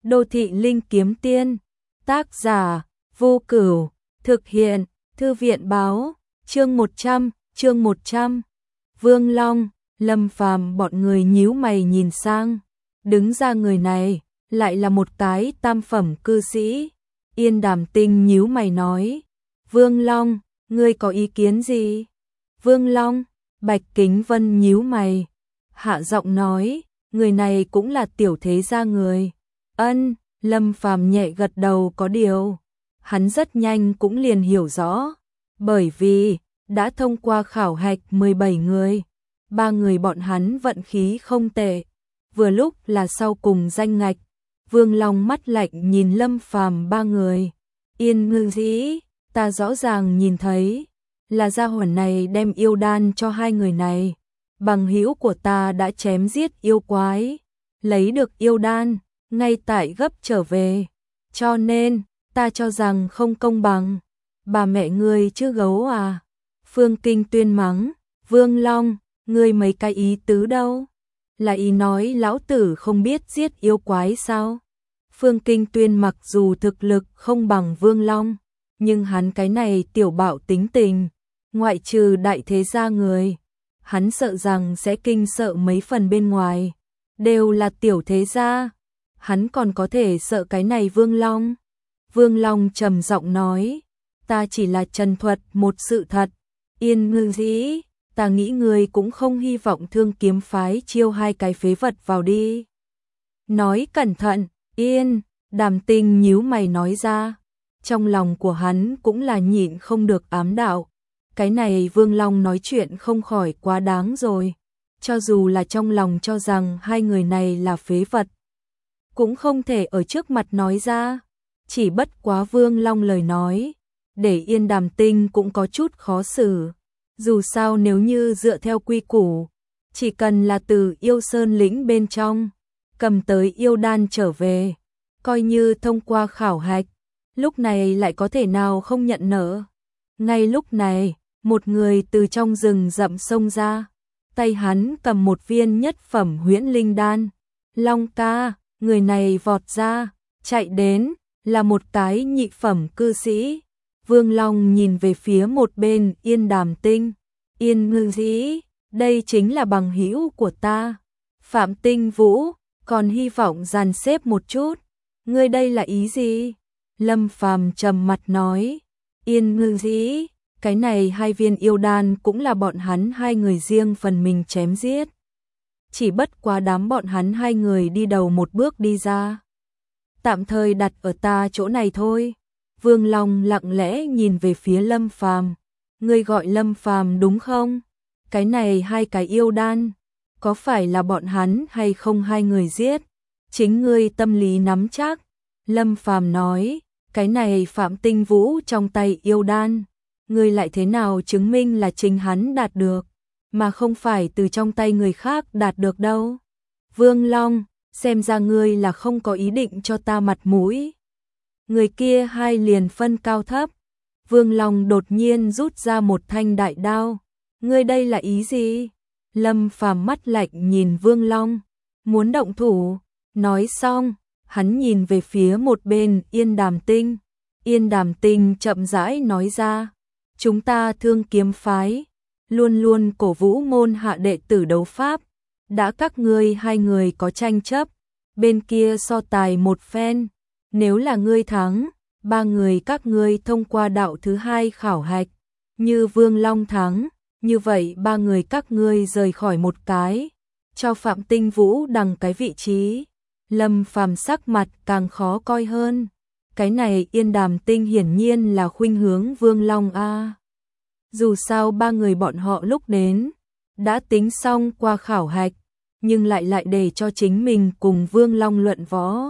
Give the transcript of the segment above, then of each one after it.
Đô thị linh kiếm tiên. Tác giả Vô Cửu. Thực hiện Thư viện báo. Chương 100. Vương Long. Lâm Phàm bọn người nhíu mày nhìn sang. Đứng ra người này lại là một cái tam phẩm cư sĩ. Yên Đàm Tinh nhíu mày nói: Vương Long, ngươi có ý kiến gì? Vương Long. Bạch Kính Vân nhíu mày, hạ giọng nói: người này cũng là tiểu thế gia người. Ân. Lâm Phàm nhẹ gật đầu, có điều hắn rất nhanh cũng liền hiểu rõ, bởi vì đã thông qua khảo hạch 17 người, 3 người bọn hắn vận khí không tệ, vừa lúc là sau cùng danh ngạch. Vương Long mắt lạnh nhìn Lâm Phàm 3 người. Yên Ngư Dĩ, ta rõ ràng nhìn thấy là gia hỏa này đem yêu đan cho 2 người này. Bằng hữu của ta đã chém giết yêu quái, lấy được yêu đan, ngay tại gấp trở về. Cho nên, ta cho rằng không công bằng. Bà mẹ ngươi chứ gấu à? Phương Kinh Tuyên mắng: Vương Long, ngươi mấy cái ý tứ đâu? Là ý nói lão tử không biết giết yêu quái sao? Phương Kinh Tuyên mặc dù thực lực không bằng Vương Long, nhưng hắn cái này tiểu bạo tính tình, ngoại trừ đại thế gia người, hắn sợ rằng sẽ kinh sợ mấy phần bên ngoài, đều là tiểu thế gia, hắn còn có thể sợ cái này Vương Long. Vương Long trầm giọng nói: ta chỉ là trần thuật một sự thật. Yên Ngư Dĩ, ta nghĩ ngươi cũng không hy vọng Thương Kiếm phái chiêu 2 cái phế vật vào đi. Nói cẩn thận. Yên. Đàm Tinh nhíu mày nói ra. Trong lòng của hắn cũng là nhịn không được ám đạo, cái này Vương Long nói chuyện không khỏi quá đáng rồi. Cho dù là trong lòng cho rằng 2 người này là phế vật, cũng không thể ở trước mặt nói ra. Chỉ bất quá Vương Long lời nói để Yên Đàm Tinh cũng có chút khó xử. Dù sao nếu như dựa theo quy củ, chỉ cần là từ Yêu Sơn lĩnh bên trong cầm tới yêu đan trở về, coi như thông qua khảo hạch, lúc này lại có thể nào không nhận nợ. Ngay lúc này, một người từ trong rừng rậm xông ra, tay hắn cầm một viên nhất phẩm huyễn linh đan. Long ca. Người này vọt ra, chạy đến, là một cái nhị phẩm cư sĩ. Vương Long nhìn về phía một bên Yên Đàm Tinh. Yên Ngư Dĩ, đây chính là bằng hữu của ta. Phạm Tinh Vũ, còn hy vọng dàn xếp một chút. Ngươi đây là ý gì? Lâm Phàm trầm mặt nói: Yên Ngư Dĩ, cái này 2 viên yêu đan cũng là bọn hắn 2 người riêng phần mình chém giết. Chỉ bất quá đám bọn hắn 2 người đi đầu một bước đi ra, tạm thời đặt ở ta chỗ này thôi. Vương Long lặng lẽ nhìn về phía Lâm Phàm. Ngươi gọi Lâm Phàm đúng không? Cái này 2 cái yêu đan, có phải là bọn hắn hay không 2 người giết? Chính ngươi tâm lý nắm chắc. Lâm Phàm nói: cái này Phạm Tinh Vũ trong tay yêu đan, ngươi lại thế nào chứng minh là chính hắn đạt được, mà không phải từ trong tay người khác đạt được đâu? Vương Long, xem ra ngươi là không có ý định cho ta mặt mũi. Người kia 2 liền phân cao thấp. Vương Long đột nhiên rút ra một thanh đại đao. Ngươi đây là ý gì? Lâm Phàm mắt lạnh nhìn Vương Long, muốn động thủ. Nói xong, hắn nhìn về phía một bên Yên Đàm Tinh. Yên Đàm Tinh chậm rãi nói ra: chúng ta Thương Kiếm phái luôn luôn cổ vũ môn hạ đệ tử đấu pháp. Đã các ngươi 2 người có tranh chấp, bên kia so tài một phen, nếu là ngươi thắng, 3 người các ngươi thông qua đạo thứ 2 khảo hạch. Như Vương Long thắng, như vậy 3 người các ngươi rời khỏi một cái, cho Phạm Tinh Vũ đằng cái vị trí. Lâm Phàm sắc mặt càng khó coi hơn. Cái này Yên Đàm Tinh hiển nhiên là khuynh hướng Vương Long a. Dù sao 3 người bọn họ lúc đến đã tính xong qua khảo hạch, nhưng lại để cho chính mình cùng Vương Long luận võ,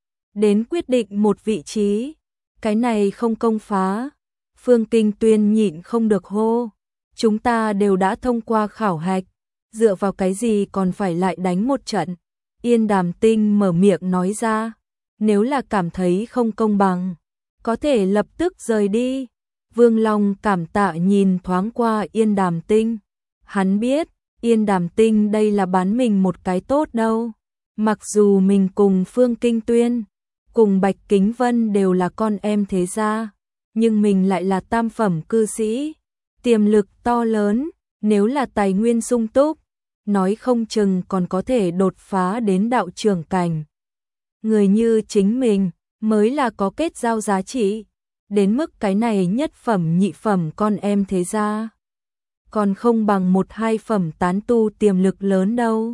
đến quyết định một vị trí. Cái này không công phá. Phương Kinh Tuyên nhịn không được hô: chúng ta đều đã thông qua khảo hạch, dựa vào cái gì còn phải lại đánh một trận? Yên Đàm Tinh mở miệng nói ra: nếu là cảm thấy không công bằng, có thể lập tức rời đi. Vương Long cảm tạ nhìn thoáng qua Yên Đàm Tinh. Hắn biết Yên Đàm Tinh đây là bán mình một cái tốt đâu. Mặc dù mình cùng Phương Kinh Tuyên cùng Bạch Kính Vân đều là con em thế gia, nhưng mình lại là tam phẩm cư sĩ, tiềm lực to lớn, nếu là tài nguyên sung túc, nói không chừng còn có thể đột phá đến đạo trưởng cảnh. Người như chính mình mới là có kết giao giá trị, đến mức cái này nhất phẩm nhị phẩm con em thế gia, còn không bằng một hai phẩm tán tu tiềm lực lớn đâu.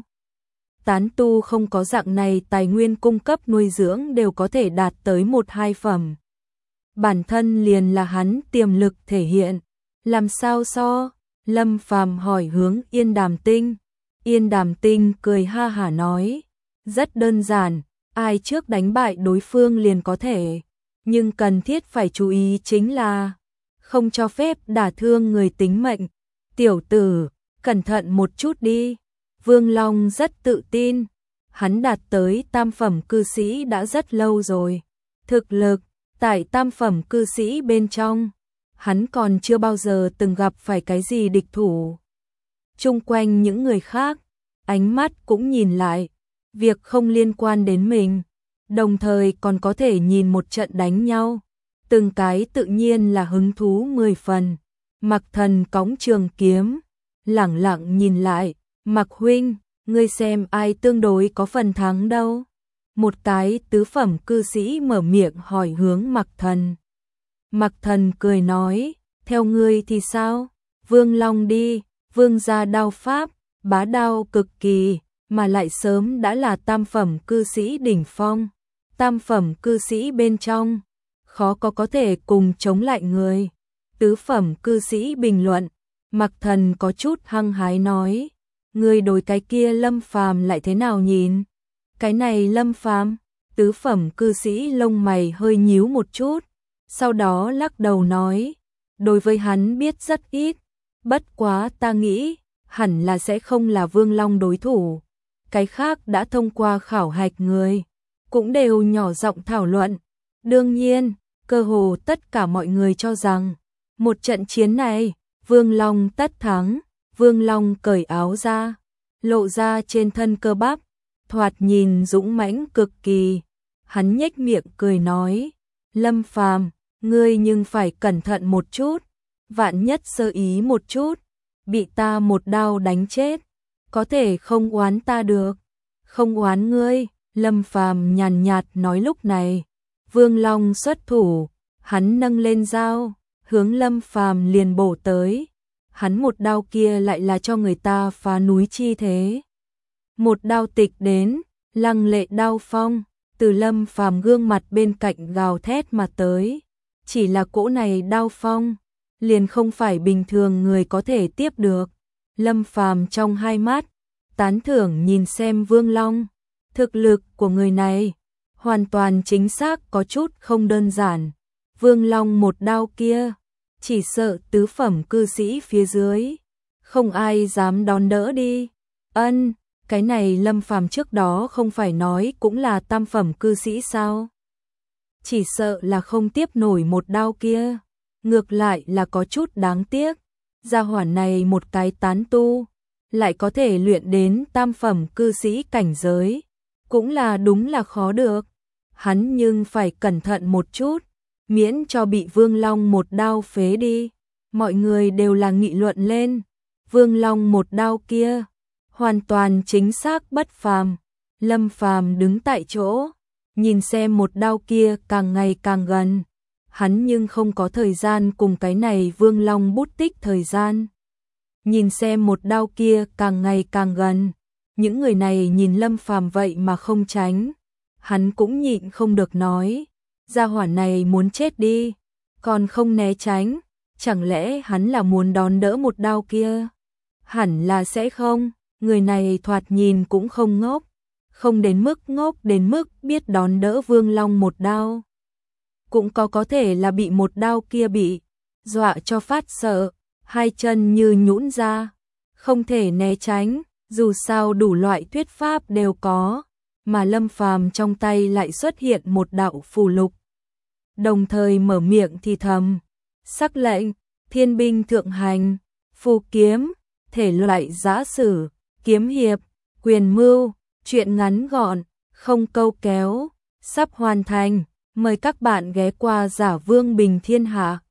Tán tu không có dạng này tài nguyên cung cấp nuôi dưỡng đều có thể đạt tới một hai phẩm. Bản thân liền là hắn tiềm lực thể hiện, làm sao so? Lâm Phàm hỏi hướng Yên Đàm Tinh. Yên Đàm Tinh cười ha hả nói, rất đơn giản, ai trước đánh bại đối phương liền có thể, nhưng cần thiết phải chú ý chính là không cho phép đả thương người tính mệnh. Tiểu tử, cẩn thận một chút đi. Vương Long rất tự tin, hắn đạt tới tam phẩm cư sĩ đã rất lâu rồi. Thực lực, tại tam phẩm cư sĩ bên trong, hắn còn chưa bao giờ từng gặp phải cái gì địch thủ. Chung quanh những người khác, ánh mắt cũng nhìn lại, việc không liên quan đến mình, đồng thời còn có thể nhìn một trận đánh nhau. Từng cái tự nhiên là hứng thú 10 phần. Mặc Thần cõng trường kiếm, lẳng lặng nhìn lại, Mặc huynh, ngươi xem ai tương đối có phần thắng đâu. Một cái tứ phẩm cư sĩ mở miệng hỏi hướng Mặc Thần. Mặc Thần cười nói, theo ngươi thì sao? Vương Long đi, vương gia đao pháp, bá đao cực kỳ, mà lại sớm đã là tam phẩm cư sĩ đỉnh phong. Tam phẩm cư sĩ bên trong, khó có thể cùng chống lại người. Tứ phẩm cư sĩ bình luận, Mặc Thần có chút hăng hái nói, người đối cái kia Lâm Phàm lại thế nào nhìn? Cái này Lâm Phàm, tứ phẩm cư sĩ lông mày hơi nhíu một chút, sau đó lắc đầu nói, đối với hắn biết rất ít, bất quá ta nghĩ, hẳn là sẽ không là Vương Long đối thủ. Cái khác đã thông qua khảo hạch người, cũng đều nhỏ giọng thảo luận. Đương nhiên, cơ hồ tất cả mọi người cho rằng, một trận chiến này, Vương Long tất thắng. Vương Long cởi áo ra, lộ ra trên thân cơ bắp, thoạt nhìn dũng mãnh cực kỳ. Hắn nhếch miệng cười nói, Lâm Phàm, ngươi nhưng phải cẩn thận một chút, vạn nhất sơ ý một chút, bị ta một đao đánh chết, có thể không oán ta được. Không oán ngươi, Lâm Phàm nhàn nhạt nói. Lúc này, Vương Long xuất thủ, hắn nâng lên dao, hướng Lâm Phàm liền bổ tới. Hắn một đao kia lại là cho người ta phá núi chi thế. Một đao tịch đến, lăng lệ đao phong, từ Lâm Phàm gương mặt bên cạnh gào thét mà tới. Chỉ là cỗ này đao phong, liền không phải bình thường người có thể tiếp được. Lâm Phàm trong hai mắt, tán thưởng nhìn xem Vương Long. Thực lực của người này, hoàn toàn chính xác có chút không đơn giản. Vương Long một đao kia, chỉ sợ tứ phẩm cư sĩ phía dưới, không ai dám đón đỡ đi. Ân, cái này Lâm Phàm trước đó không phải nói cũng là tam phẩm cư sĩ sao? Chỉ sợ là không tiếp nổi một đao kia. Ngược lại là có chút đáng tiếc. Gia hỏa này một cái tán tu, lại có thể luyện đến tam phẩm cư sĩ cảnh giới. Cũng là đúng là khó được. Hắn nhưng phải cẩn thận một chút, miễn cho bị Vương Long một đao phế đi. Mọi người đều là nghị luận lên. Vương Long một đao kia, hoàn toàn chính xác bất phàm. Lâm Phàm đứng tại chỗ, nhìn xem một đao kia càng ngày càng gần. Hắn nhưng không có thời gian cùng cái này Vương Long bút tích thời gian. Nhìn xem một đao kia càng ngày càng gần. Những người này nhìn Lâm Phàm vậy mà không tránh. Hắn cũng nhịn không được nói, gia hỏa này muốn chết đi, còn không né tránh, chẳng lẽ hắn là muốn đón đỡ một đao kia? Hẳn là sẽ không, người này thoạt nhìn cũng không ngốc, không đến mức ngốc đến mức biết đón đỡ Vương Long một đao. Cũng có thể là bị một đao kia bị dọa cho phát sợ, hai chân như nhũn ra, không thể né tránh, dù sao đủ loại thuyết pháp đều có, mà Lâm Phàm trong tay lại xuất hiện một đạo phù lục. Đồng thời mở miệng thì thầm, sắc lệnh, thiên binh thượng hành, phù kiếm, thể loại giã sử, kiếm hiệp, quyền mưu, chuyện ngắn gọn, không câu kéo, sắp hoàn thành. Mời các bạn ghé qua Giả Vương Bình Thiên Hạ.